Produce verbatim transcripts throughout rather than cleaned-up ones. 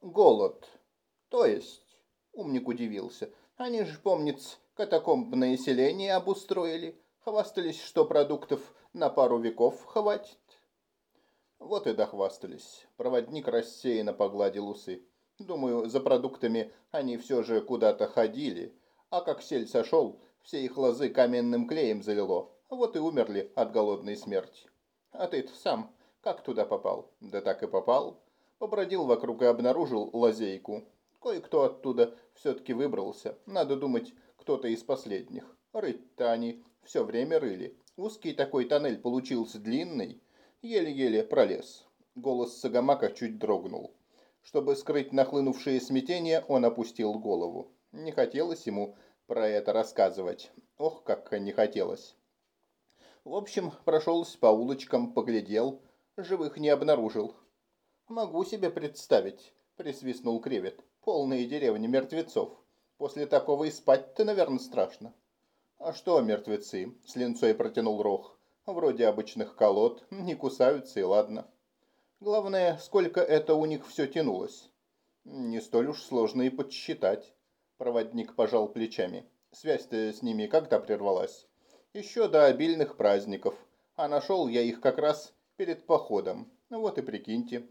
Голод. То есть, умник удивился, они же, помнится, катакомбное селение обустроили, хвастались, что продуктов на пару веков хватит. Вот и дохвастались. Проводник рассеянно погладил усы. Думаю, за продуктами они все же куда-то ходили, а как сель сошел, все их лозы каменным клеем залило, вот и умерли от голодной смерти. А ты-то сам как туда попал? Да так и попал. Побродил вокруг и обнаружил лазейку. Кое-кто оттуда все-таки выбрался. Надо думать, кто-то из последних. Рыть-то они все время рыли. Узкий такой тоннель получился длинный. Еле-еле пролез. Голос Сагамака чуть дрогнул. Чтобы скрыть нахлынувшее смятение, он опустил голову. Не хотелось ему про это рассказывать. Ох, как не хотелось. В общем, прошелся по улочкам, поглядел. Живых не обнаружил. «Могу себе представить», — присвистнул Кревет. «Полные деревни мертвецов. После такого и спать-то, наверное, страшно». «А что мертвецы?» — с линцой протянул Рох. «Вроде обычных колод, не кусаются и ладно. Главное, сколько это у них все тянулось». «Не столь уж сложно и подсчитать». Проводник пожал плечами. «Связь-то с ними когда прервалась?» «Еще до обильных праздников. А нашел я их как раз перед походом. Вот и прикиньте».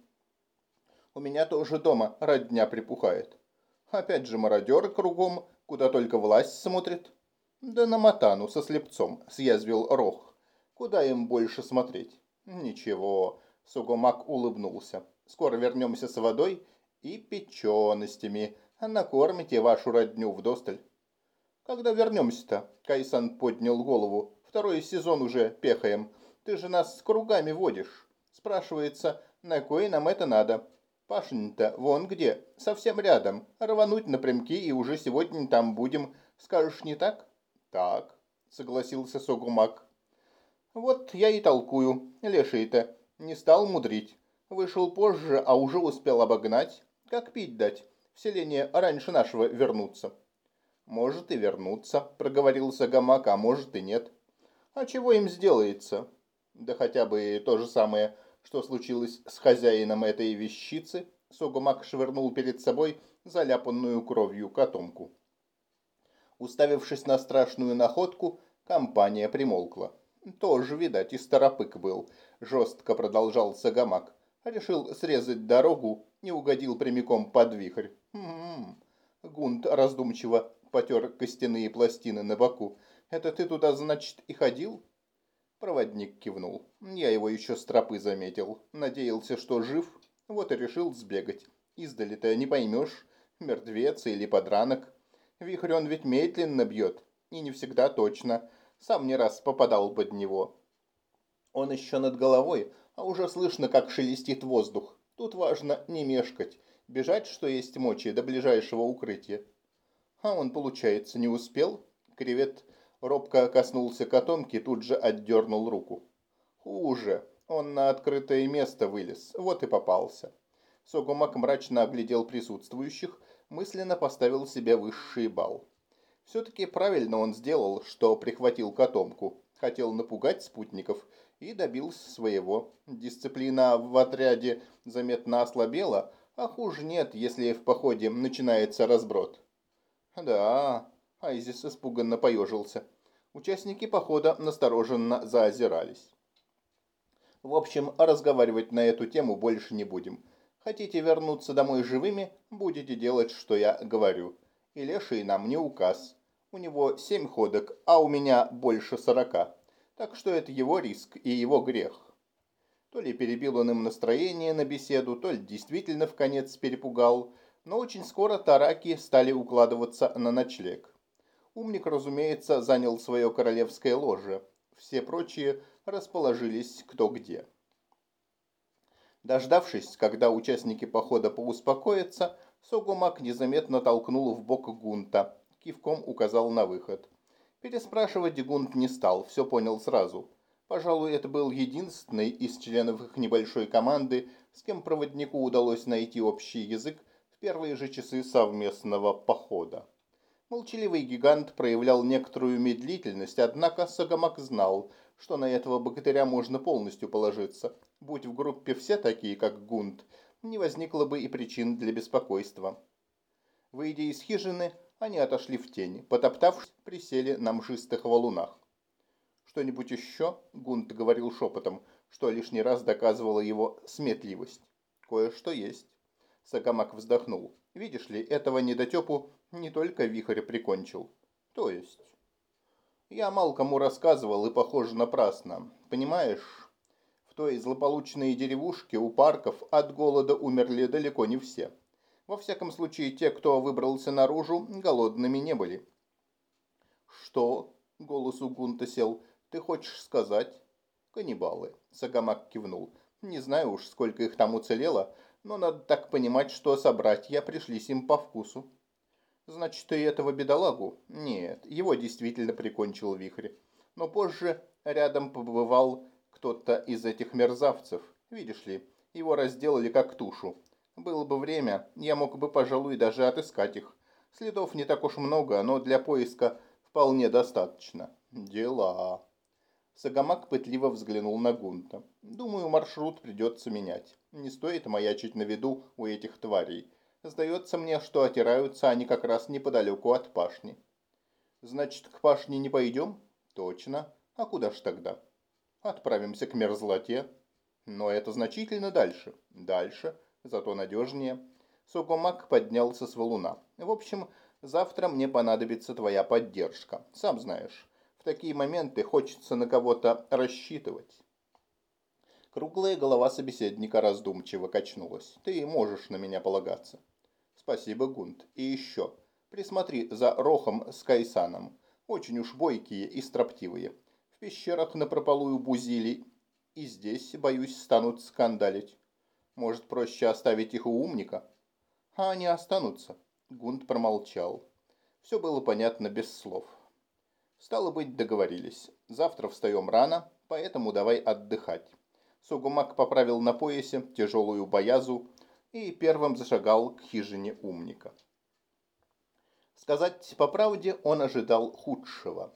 «У меня тоже дома родня припухает. Опять же мародеры кругом, куда только власть смотрит». «Да на Матану со слепцом», — съязвил Рох. «Куда им больше смотреть?» «Ничего», — Сугумак улыбнулся. «Скоро вернемся с водой и печеностями. Накормите вашу родню вдосталь». «Когда вернемся-то?» — Кайсан поднял голову. «Второй сезон уже пехаем. Ты же нас кругами водишь». Спрашивается, на кой нам это надо? Пашень-то вон где, совсем рядом. Рвануть напрямки и уже сегодня там будем. Скажешь, не так? Так, согласился Согумак. Вот я и толкую. Леший-то не стал мудрить. Вышел позже, а уже успел обогнать. Как пить дать? В селение раньше нашего вернуться. Может и вернуться, проговорил Сагамак, а может и нет. А чего им сделается? Да хотя бы то же самое, что случилось с хозяином этой вещицы. Согумак швырнул перед собой заляпанную кровью котомку. Уставившись на страшную находку, компания примолкла. Тоже, видать, и старопык был, жестко продолжал Сагамак. Решил срезать дорогу, не угодил прямиком под вихрь. М-м-м. Гунт раздумчиво потер костяные пластины на боку. Это ты туда, значит, и ходил? Проводник кивнул. Я его еще с тропы заметил. Надеялся, что жив, вот и решил сбегать. Издали-то не поймешь, мертвец или подранок. Вихрь он ведь медленно бьет, и не всегда точно. Сам не раз попадал под него. Он еще над головой, а уже слышно, как шелестит воздух. Тут важно не мешкать, бежать, что есть мочи, до ближайшего укрытия. А он, получается, не успел. Кревет робко коснулся котомки, тут же отдернул руку. Хуже. Он на открытое место вылез, вот и попался. Согумак мрачно оглядел присутствующих, мысленно поставил себе высший балл. Все-таки правильно он сделал, что прихватил котомку. Хотел напугать спутников и добился своего. Дисциплина в отряде заметно ослабела, а хуже нет, если в походе начинается разброд. Да, Айзис испуганно поежился. Участники похода настороженно заозирались. В общем, разговаривать на эту тему больше не будем. Хотите вернуться домой живыми, будете делать, что я говорю. И леший нам не указ. У него семь ходок, а у меня больше сорока. Так что это его риск и его грех. То ли перебил он им настроение на беседу, то ли действительно вконец перепугал, но очень скоро тараки стали укладываться на ночлег. Умник, разумеется, занял свое королевское ложе. Все прочие расположились кто где. Дождавшись, когда участники похода поуспокоятся, Согумак незаметно толкнул в бок Гунта, кивком указал на выход. Переспрашивать Гунт не стал, все понял сразу. Пожалуй, это был единственный из членов их небольшой команды, с кем проводнику удалось найти общий язык в первые же часы совместного похода. Молчаливый гигант проявлял некоторую медлительность, однако Сагамак знал, что на этого богатыря можно полностью положиться. Будь в группе все такие, как Гунт, не возникло бы и причин для беспокойства. Выйдя из хижины, они отошли в тень, потоптавшись, присели на мшистых валунах. «Что-нибудь еще?» — Гунт говорил шепотом, что лишний раз доказывало его сметливость. «Кое-что есть». Сагамак вздохнул. «Видишь ли, этого недотепу не только вихрь прикончил. То есть...» «Я мало кому рассказывал, и, похоже, напрасно. Понимаешь, в той злополучной деревушке у парков от голода умерли далеко не все. Во всяком случае, те, кто выбрался наружу, голодными не были». «Что?» — голос у Гунта сел. «Ты хочешь сказать?» «Каннибалы», — Сагамак кивнул. «Не знаю уж, сколько их там уцелело, но надо так понимать, что собратья пришлись им по вкусу». «Значит, и этого бедолагу?» «Нет, его действительно прикончил вихрь. Но позже рядом побывал кто-то из этих мерзавцев. Видишь ли, его разделали как тушу. Было бы время, я мог бы, пожалуй, даже отыскать их. Следов не так уж много, но для поиска вполне достаточно». «Дела». Сагамак пытливо взглянул на Гунта. «Думаю, маршрут придется менять. Не стоит маячить на виду у этих тварей. Сдается мне, что отираются они как раз неподалеку от пашни». «Значит, к пашне не пойдем?» «Точно. А куда ж тогда?» «Отправимся к мерзлоте». «Но это значительно дальше». «Дальше. Зато надежнее». Сагамак поднялся с валуна. «В общем, завтра мне понадобится твоя поддержка. Сам знаешь, в такие моменты хочется на кого-то рассчитывать». Круглая голова собеседника раздумчиво качнулась. «Ты можешь на меня полагаться». «Спасибо, Гунт. И еще. Присмотри за Рохом с Кайсаном. Очень уж бойкие и строптивые. В пещерах напропалую бузили. И здесь, боюсь, станут скандалить. Может, проще оставить их у умника?» «А они останутся». Гунт промолчал. Все было понятно без слов. «Стало быть, договорились. Завтра встаем рано, поэтому давай отдыхать». Сагамак поправил на поясе тяжелую боязу и первым зашагал к хижине умника. Сказать по правде, он ожидал худшего.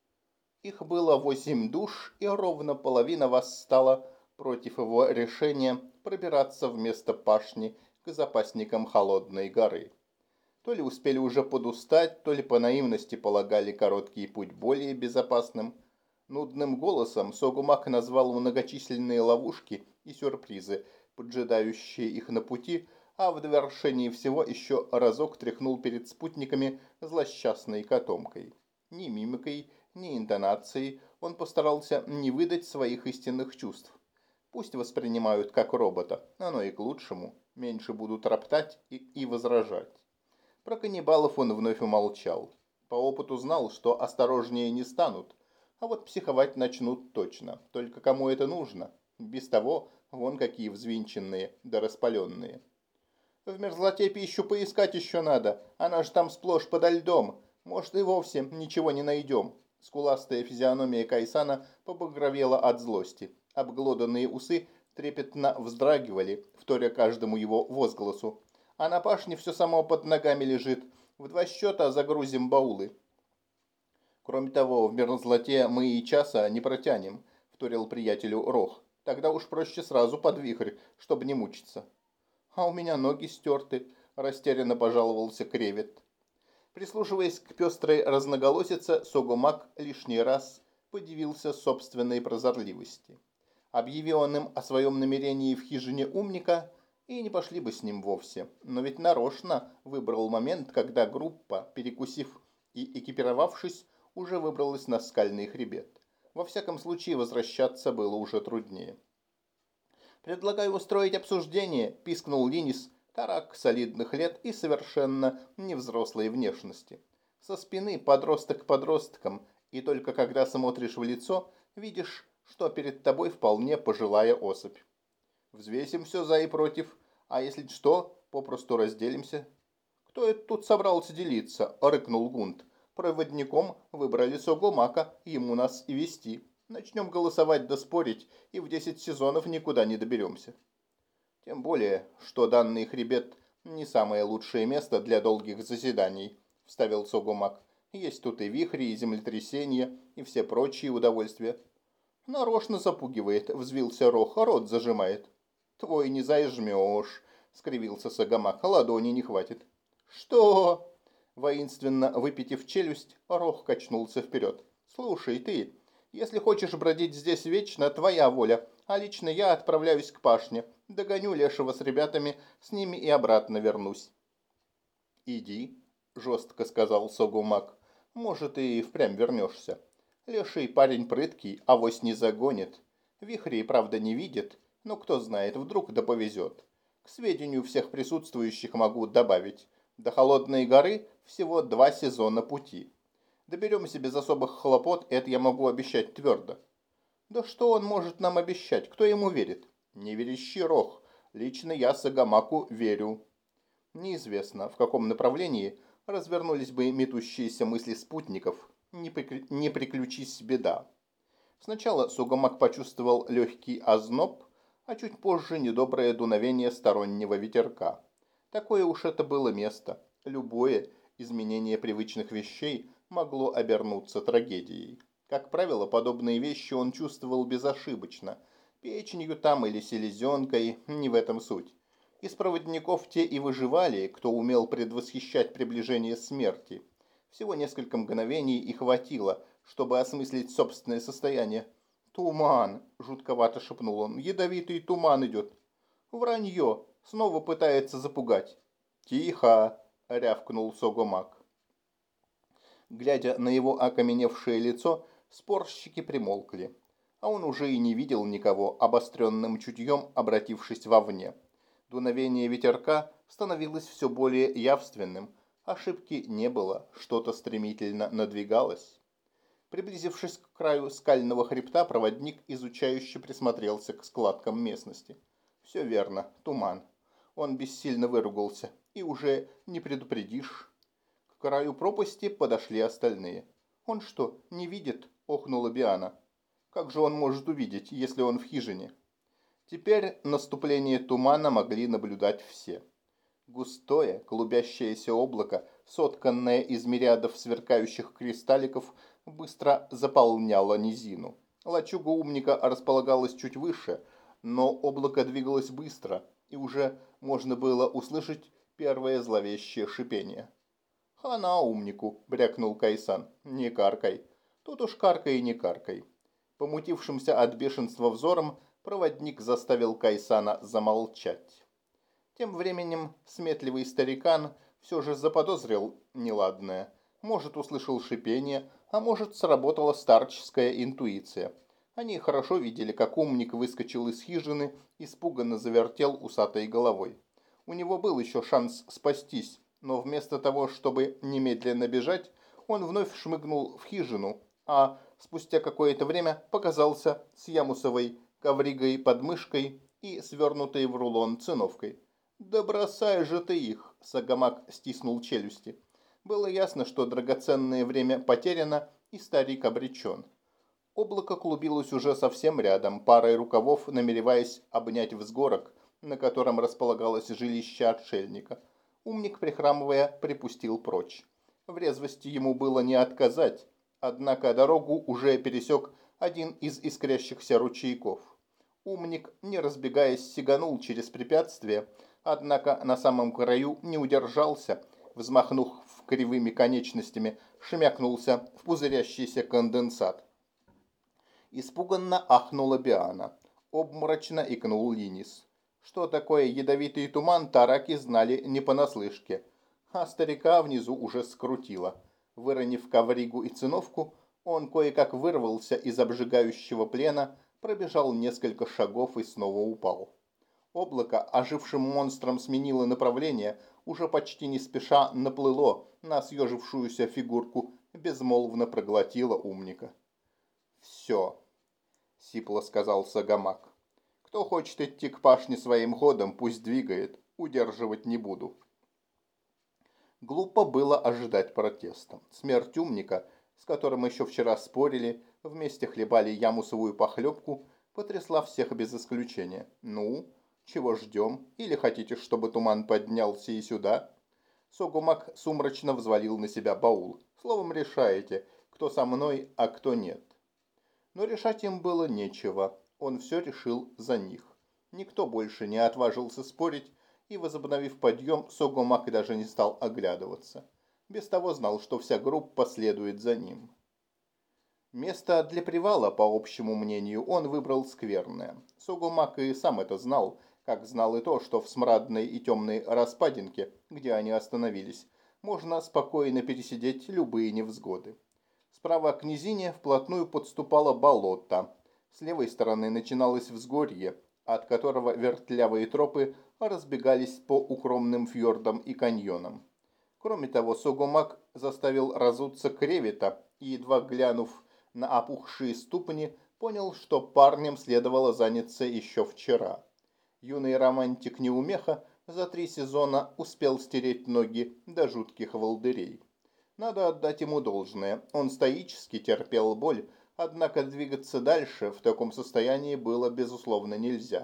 Их было восемь душ, и ровно половина восстала против его решения пробираться вместо пашни к запасникам Холодной горы. То ли успели уже подустать, то ли по наивности полагали короткий путь более безопасным. Нудным голосом Сагамак назвал многочисленные ловушки и сюрпризы, поджидающие их на пути, а в довершении всего еще разок тряхнул перед спутниками злосчастной котомкой. Ни мимикой, ни интонацией он постарался не выдать своих истинных чувств. Пусть воспринимают как робота, оно и к лучшему, меньше будут роптать и, и возражать. Про каннибалов он вновь умолчал. По опыту знал, что осторожнее не станут, а вот психовать начнут точно. Только кому это нужно? Без того, вон какие взвинченные да распаленные. «В мерзлоте пищу поискать еще надо, она же там сплошь подо льдом. Может, и вовсе ничего не найдем». Скуластая физиономия Кайсана побагровела от злости. Обглоданные усы трепетно вздрагивали, вторя каждому его возгласу. «А на пашне все само под ногами лежит. В два счета загрузим баулы». «Кроме того, в мерзлоте мы и часа не протянем», — вторил приятелю Рох. «Тогда уж проще сразу под вихрь, чтобы не мучиться». «А у меня ноги стерты», — растерянно пожаловался Кревет. Прислушиваясь к пестрой разноголосице, Сагамак лишний раз подивился собственной прозорливости. Объяви он им о своем намерении в хижине умника, и не пошли бы с ним вовсе. Но ведь нарочно выбрал момент, когда группа, перекусив и экипировавшись, уже выбралась на скальный хребет. Во всяком случае, возвращаться было уже труднее. «Предлагаю устроить обсуждение», – пискнул Линис, тарак солидных лет и совершенно невзрослой внешности. Со спины подросток подростком, и только когда смотришь в лицо, видишь, что перед тобой вполне пожилая особь. «Взвесим все за и против, а если что, попросту разделимся». «Кто это тут собрался делиться?» – рыкнул Гунт. «Проводником выбрали Сагамака, ему нас и вести. Начнем голосовать да спорить, и в десять сезонов никуда не доберемся». «Тем более, что данный хребет не самое лучшее место для долгих заседаний», – вставил Сагамак. «Есть тут и вихри, и землетрясения, и все прочие удовольствия». «Нарочно запугивает», – взвился Рох, – «рот зажимает». «Твой не зажмешь», — скривился Сагамак. «Ладони не хватит». «Что?» Воинственно выпитив челюсть, Рох качнулся вперед. «Слушай, ты, если хочешь бродить здесь вечно, твоя воля, а лично я отправляюсь к пашне, догоню Лешего с ребятами, с ними и обратно вернусь». «Иди», — жестко сказал Согумак, — «может, и впрямь вернешься. Леший парень прыткий, авось не загонит. Вихрей, правда, не видит, но кто знает, вдруг да повезет. К сведению всех присутствующих могу добавить, до Холодной горы всего два сезона пути. Доберемся без особых хлопот, это я могу обещать твердо». «Да что он может нам обещать? Кто ему верит?» «Не верещи, Рох. Лично я Сагамаку верю». Неизвестно, в каком направлении развернулись бы метущиеся мысли спутников, не, прикр... не приключись беда. Сначала Сугамак почувствовал легкий озноб, а чуть позже недоброе дуновение стороннего ветерка. Такое уж это было место. Любое изменение привычных вещей могло обернуться трагедией. Как правило, подобные вещи он чувствовал безошибочно. Печенью там или селезенкой, не в этом суть. Из проводников те и выживали, кто умел предвосхищать приближение смерти. Всего несколько мгновений и хватило, чтобы осмыслить собственное состояние. «Туман!» – жутковато шепнул он. «Ядовитый туман идет!» «Вранье!» – снова пытается запугать. «Тихо!» – рявкнул Согомак. Глядя на его окаменевшее лицо, спорщики примолкли. А он уже и не видел никого, обостренным чутьем обратившись вовне. Дуновение ветерка становилось все более явственным. Ошибки не было, что-то стремительно надвигалось. Приблизившись к краю скального хребта, проводник изучающе присмотрелся к складкам местности. Все верно, туман. Он бессильно выругался. И уже не предупредишь. К краю пропасти подошли остальные. «Он что, не видит?» – охнула Биана. «Как же он может увидеть, если он в хижине?» Теперь наступление тумана могли наблюдать все. Густое, клубящееся облако, сотканное из мириадов сверкающих кристалликов, быстро заполняло низину. Лачуга умника располагалась чуть выше, но облако двигалось быстро, и уже можно было услышать первое зловещее шипение. «Хана умнику!» – брякнул Кайсан. «Не каркай. Тут уж каркай и не каркай». Помутившимся от бешенства взором проводник заставил Кайсана замолчать. Тем временем сметливый старикан все же заподозрил неладное. Может, услышал шипение, а может, сработала старческая интуиция. Они хорошо видели, как умник выскочил из хижины, испуганно завертел усатой головой. У него был еще шанс спастись, но вместо того, чтобы немедленно бежать, он вновь шмыгнул в хижину, а спустя какое-то время показался с ямусовой ковригой под мышкой и свернутой в рулон циновкой. «Да бросай же ты их!» – Сагамак стиснул челюсти. Было ясно, что драгоценное время потеряно, и старик обречен. Облако клубилось уже совсем рядом, парой рукавов намереваясь обнять взгорок, на котором располагалось жилище отшельника. Умник, прихрамывая, припустил прочь. В резвости ему было не отказать, однако дорогу уже пересек один из искрящихся ручейков. Умник, не разбегаясь, сиганул через препятствие, однако на самом краю не удержался, взмахнув кривыми конечностями, шмякнулся в пузырящийся конденсат. Испуганно ахнула Биана. Обморочно икнул Линис. Что такое ядовитый туман, тараки знали не понаслышке, а старика внизу уже скрутило. Выронив ковригу и циновку, он кое-как вырвался из обжигающего плена, пробежал несколько шагов и снова упал. Облако ожившим монстром сменило направление, уже почти не спеша наплыло на съежившуюся фигурку, безмолвно проглотило умника. «Все», — сипло сказал Сагамак. «Кто хочет идти к пашне своим ходом, пусть двигает, удерживать не буду». Глупо было ожидать протеста. Смерть умника, с которым еще вчера спорили, вместе хлебали ямусовую похлебку, потрясла всех без исключения. «Ну, чего ждем? Или хотите, чтобы туман поднялся и сюда?» Согумак сумрачно взвалил на себя баул. «Словом, решаете, кто со мной, а кто нет». Но решать им было нечего. Он все решил за них. Никто больше не отважился спорить, и, возобновив подъем, Согомак даже не стал оглядываться. Без того знал, что вся группа следует за ним. Место для привала, по общему мнению, он выбрал скверное. Согомак и сам это знал, как знал и то, что в смрадной и темной распадинке, где они остановились, можно спокойно пересидеть любые невзгоды. Справа к низине вплотную подступало болото. С левой стороны начиналось взгорье, от которого вертлявые тропы разбегались по укромным фьордам и каньонам. Кроме того, Согомак заставил разуться кревета и, едва глянув на опухшие ступни, понял, что парнем следовало заняться еще вчера. Юный романтик неумеха за три сезона успел стереть ноги до жутких волдырей. Надо отдать ему должное, он стоически терпел боль, однако двигаться дальше в таком состоянии было безусловно нельзя.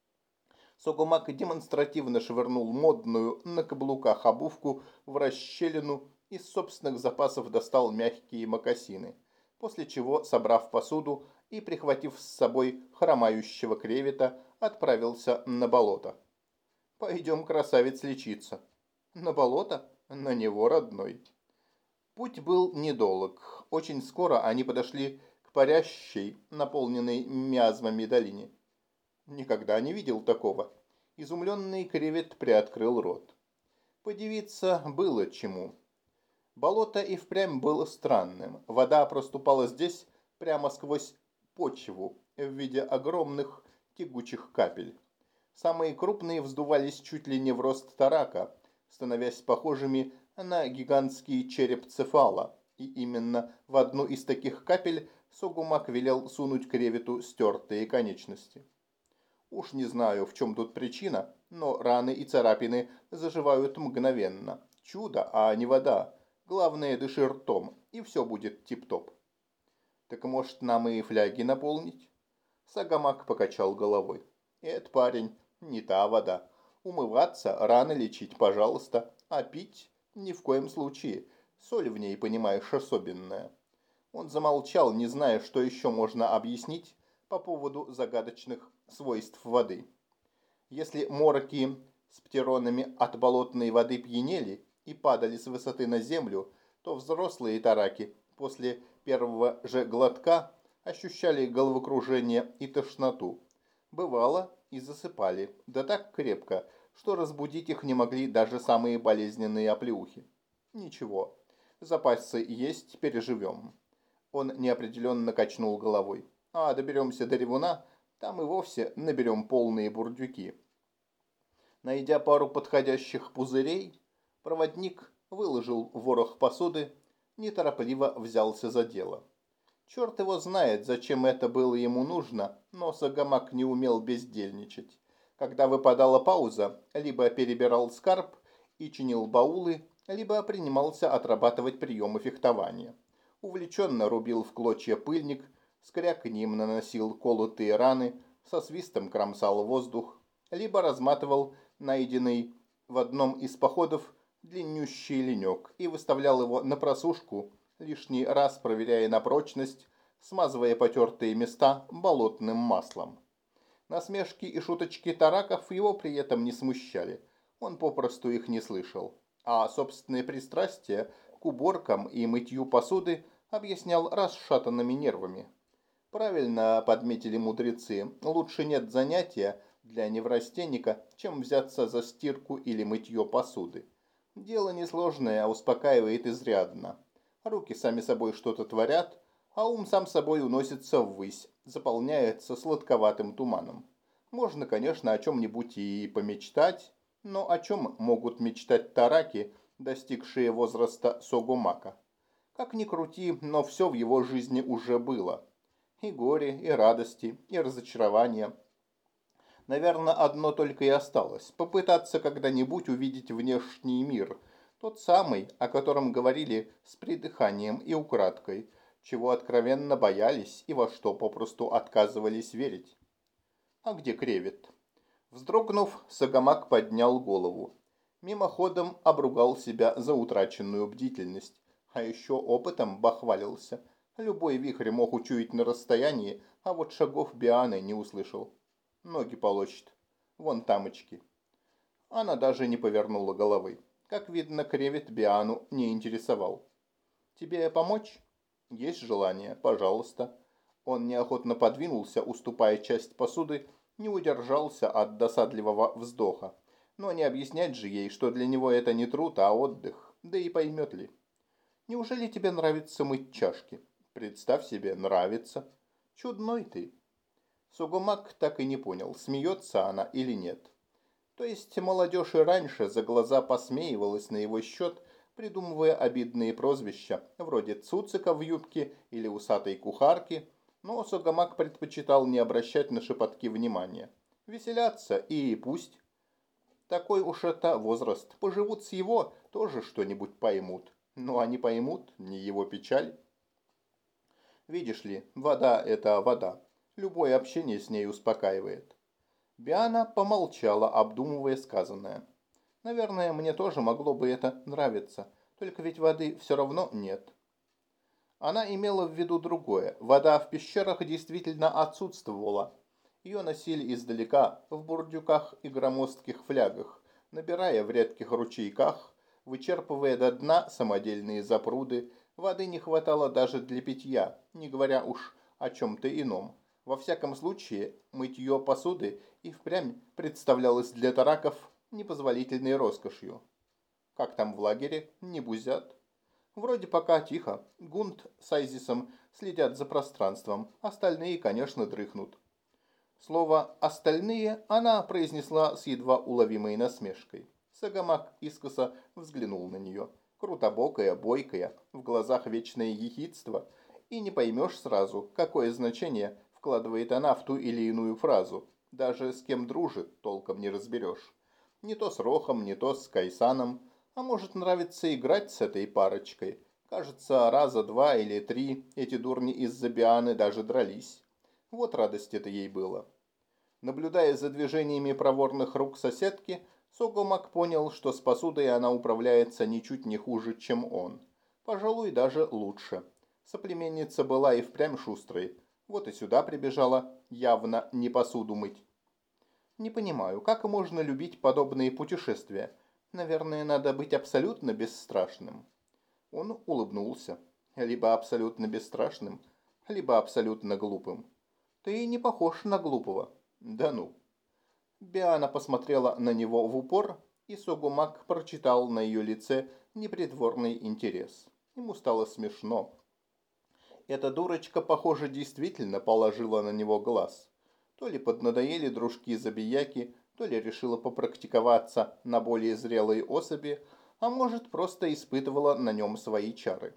Согомак демонстративно швырнул модную на каблуках обувку в расщелину, из собственных запасов достал мягкие мокасины, после чего, собрав посуду и прихватив с собой хромающего кревета, отправился на болото. «Пойдем, красавец, лечиться». «На болото? На него, родной». Путь был недолг. Очень скоро они подошли к парящей, наполненной миазмами долине. Никогда не видел такого. Изумленный кревет приоткрыл рот. Подивиться было чему. Болото и впрямь было странным. Вода проступала здесь прямо сквозь почву в виде огромных тягучих капель. Самые крупные вздувались чуть ли не в рост тарака, становясь похожими на гигантский череп цефала. И именно в одну из таких капель Согумак велел сунуть кревету стертые конечности. Уж не знаю, в чем тут причина, но раны и царапины заживают мгновенно. Чудо, а не вода. Главное, дыши ртом, и все будет тип-топ. Так может, нам и фляги наполнить? Сагамак покачал головой. Это, парень, не та вода. Умываться, раны лечить, пожалуйста, а пить ни в коем случае. Соль в ней, понимаешь, особенная. Он замолчал, не зная, что еще можно объяснить по поводу загадочных свойств воды. Если мороки с птеронами от болотной воды пьянели и падали с высоты на землю, то взрослые тараки после первого же глотка ощущали головокружение и тошноту. Бывало, и засыпали, да так крепко, что разбудить их не могли даже самые болезненные оплеухи. Ничего, запасы есть, переживем. Он неопределенно качнул головой. А доберемся до ревуна, там и вовсе наберем полные бурдюки. Найдя пару подходящих пузырей, проводник выложил ворох посуды, неторопливо взялся за дело. Черт его знает, зачем это было ему нужно, но Сагамак не умел бездельничать. Когда выпадала пауза, либо перебирал скарб и чинил баулы, либо принимался отрабатывать приемы фехтования. Увлеченно рубил в клочья пыльник, с кряканьем наносил колотые раны, со свистом кромсал воздух, либо разматывал найденный в одном из походов длиннющий ленек и выставлял его на просушку, лишний раз проверяя на прочность, смазывая потертые места болотным маслом. Насмешки и шуточки тараков его при этом не смущали, он попросту их не слышал, а собственное пристрастие к уборкам и мытью посуды объяснял расшатанными нервами. Правильно подметили мудрецы, лучше нет занятия для неврастенника, чем взяться за стирку или мытье посуды. Дело несложное, а успокаивает изрядно. Руки сами собой что-то творят, а ум сам собой уносится ввысь, заполняется сладковатым туманом. Можно, конечно, о чем-нибудь и помечтать, но о чем могут мечтать тараки, достигшие возраста Согумака? Как ни крути, но все в его жизни уже было. И горе, и радости, и разочарования. Наверное, одно только и осталось – попытаться когда-нибудь увидеть внешний мир, тот самый, о котором говорили с придыханием и украдкой, чего откровенно боялись и во что попросту отказывались верить. А где кревет? Вздрогнув, Сагамак поднял голову. Мимоходом обругал себя за утраченную бдительность, а еще опытом бахвалился. Любой вихрь мог учуять на расстоянии, а вот шагов Бианы не услышал. Ноги полощет. Вон тамочки. Она даже не повернула головы. Как видно, кревет Биану не интересовал. «Тебе помочь?» «Есть желание? Пожалуйста». Он неохотно подвинулся, уступая часть посуды, не удержался от досадливого вздоха. Но не объяснять же ей, что для него это не труд, а отдых. Да и поймет ли. «Неужели тебе нравится мыть чашки?» «Представь себе, нравится». «Чудной ты». Сугумак так и не понял, смеется она или нет. То есть молодежь и раньше за глаза посмеивалась на его счет, придумывая обидные прозвища, вроде Цуцика в юбке или усатой кухарки, но Сугамак предпочитал не обращать на шепотки внимания. Веселятся и пусть. Такой уж это возраст. Поживут с его, тоже что-нибудь поймут. Но они поймут, не его печаль. Видишь ли, вода – это вода. Любое общение с ней успокаивает. Биана помолчала, обдумывая сказанное. Наверное, мне тоже могло бы это нравиться, только ведь воды все равно нет. Она имела в виду другое. Вода в пещерах действительно отсутствовала. Ее носили издалека, в бурдюках и громоздких флягах, набирая в редких ручейках, вычерпывая до дна самодельные запруды. Воды не хватало даже для питья, не говоря уж о чем-то ином. Во всяком случае, мытье посуды и впрямь представлялось для тараков непозволительной роскошью. Как там в лагере? Не бузят? Вроде пока тихо. Гунт с Айзисом следят за пространством. Остальные, конечно, дрыхнут. Слово «остальные» она произнесла с едва уловимой насмешкой. Сагамак искоса взглянул на нее. Крутобокая, бойкая, в глазах вечное ехидство. И не поймешь сразу, какое значение вкладывает она в ту или иную фразу. Даже с кем дружит, толком не разберешь. Не то с Рохом, не то с Кайсаном. А может, нравится играть с этой парочкой. Кажется, раза два или три эти дурни из-за Бианы даже дрались. Вот радость это ей было. Наблюдая за движениями проворных рук соседки, Согомак понял, что с посудой она управляется ничуть не хуже, чем он. Пожалуй, даже лучше. Соплеменница была и впрямь шустрой. Вот и сюда прибежала, явно не посуду мыть. Не понимаю, как можно любить подобные путешествия? Наверное, надо быть абсолютно бесстрашным. Он улыбнулся. Либо абсолютно бесстрашным, либо абсолютно глупым. Ты не похож на глупого. Да ну. Биана посмотрела на него в упор, и Согумак прочитал на ее лице непритворный интерес. Ему стало смешно. Эта дурочка, похоже, действительно положила на него глаз. То ли поднадоели дружки-забияки, то ли решила попрактиковаться на более зрелой особи, а может, просто испытывала на нем свои чары.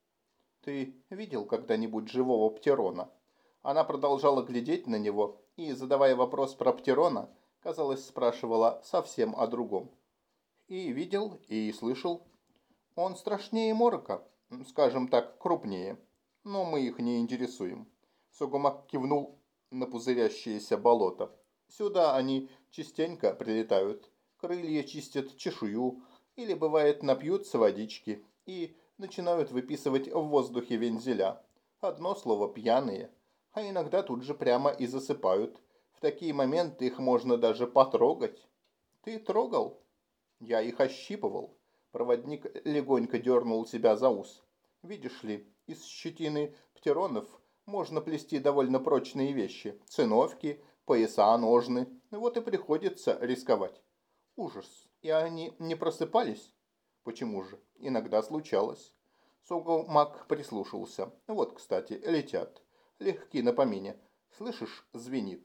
«Ты видел когда-нибудь живого птерона?» Она продолжала глядеть на него и, задавая вопрос про птерона, казалось, спрашивала совсем о другом. «И видел, и слышал. Он страшнее морока, скажем так, крупнее. Но мы их не интересуем». Сугумак кивнул на пузырящееся болото. «Сюда они частенько прилетают. Крылья чистят чешую, или, бывает, напьются водички и начинают выписывать в воздухе вензеля. Одно слово «пьяные». А иногда тут же прямо и засыпают. В такие моменты их можно даже потрогать. Ты трогал? Я их ощипывал. Проводник легонько дернул себя за ус. Видишь ли, из щетины птеронов можно плести довольно прочные вещи. Циновки, пояса, ножны. Вот и приходится рисковать. Ужас. И они не просыпались? Почему же? Иногда случалось. Сугумак прислушался. Вот, кстати, летят. Легки на помине. Слышишь, звенит.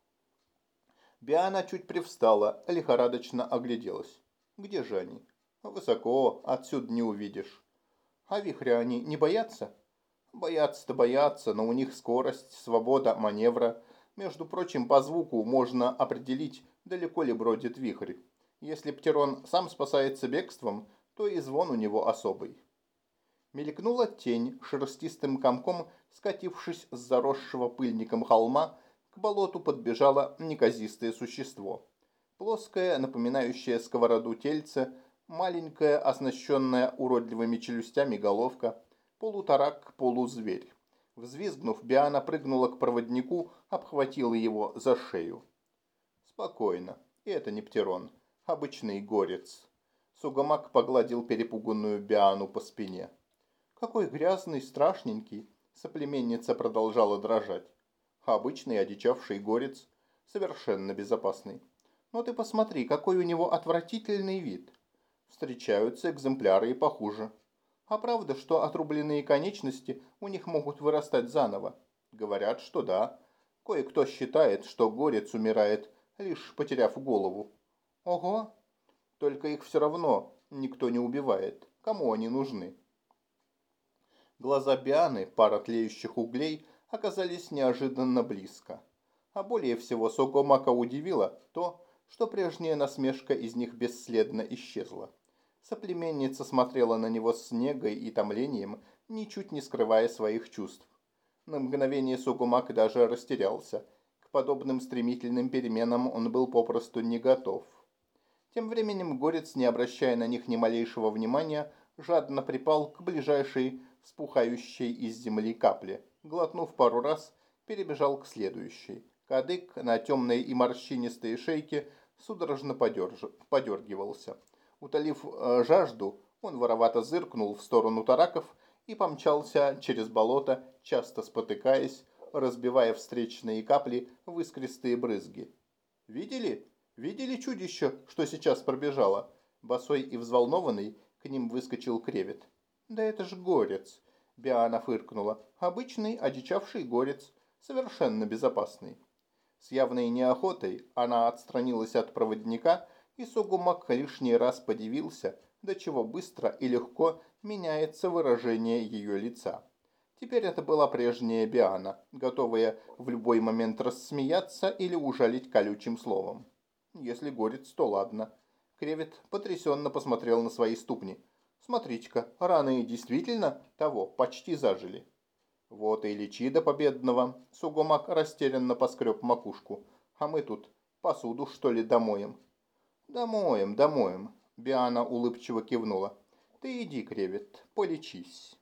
Биана чуть привстала, лихорадочно огляделась. Где же они? Высоко, отсюда не увидишь. А вихря они не боятся? Боятся-то боятся, но у них скорость, свобода маневра. Между прочим, по звуку можно определить, далеко ли бродит вихрь. Если птерон сам спасается бегством, то и звон у него особый. Мелькнула тень, шерстистым комком, скатившись с заросшего пыльником холма, к болоту подбежало неказистое существо. Плоское, напоминающее сковороду тельце, маленькая, оснащенная уродливыми челюстями головка, полутарак, полузверь. Взвизгнув, Биана прыгнула к проводнику, обхватила его за шею. Спокойно, это не птерон. Обычный горец. Сугамак погладил перепуганную Биану по спине. Какой грязный, страшненький. Соплеменница продолжала дрожать. Обычный одичавший горец, совершенно безопасный. Но ты посмотри, какой у него отвратительный вид. Встречаются экземпляры и похуже. А правда, что отрубленные конечности у них могут вырастать заново? Говорят, что да. Кое-кто считает, что горец умирает, лишь потеряв голову. Ого! Только их все равно никто не убивает. Кому они нужны? Глаза Бианы, пара тлеющих углей, оказались неожиданно близко. А более всего Согомака удивило то, что прежняя насмешка из них бесследно исчезла. Соплеменница смотрела на него с негой и томлением, ничуть не скрывая своих чувств. На мгновение Согомак даже растерялся. К подобным стремительным переменам он был попросту не готов. Тем временем горец, не обращая на них ни малейшего внимания, жадно припал к ближайшей вспухающей из земли капле. Глотнув пару раз, перебежал к следующей. Кадык на темной и морщинистой шейке судорожно подерж... подергивался. Утолив э, жажду, он воровато зыркнул в сторону тараков и помчался через болото, часто спотыкаясь, разбивая встречные капли в искристые брызги. «Видели? Видели чудище, что сейчас пробежало?» Босой и взволнованный к ним выскочил кревет. «Да это ж горец!» Биана фыркнула. «Обычный одичавший горец, совершенно безопасный». С явной неохотой она отстранилась от проводника, и Согумак лишний раз подивился, до чего быстро и легко меняется выражение ее лица. Теперь это была прежняя Биана, готовая в любой момент рассмеяться или ужалить колючим словом. Если горец, то ладно. Кревет потрясенно посмотрел на свои ступни. Смотрите-ка, раны действительно того, почти зажили. Вот и лечи до победного. Сугумак растерянно поскреб макушку. А мы тут посуду, что ли, домоем? Домоем, домоем. Биана улыбчиво кивнула. Ты иди, кревет, полечись.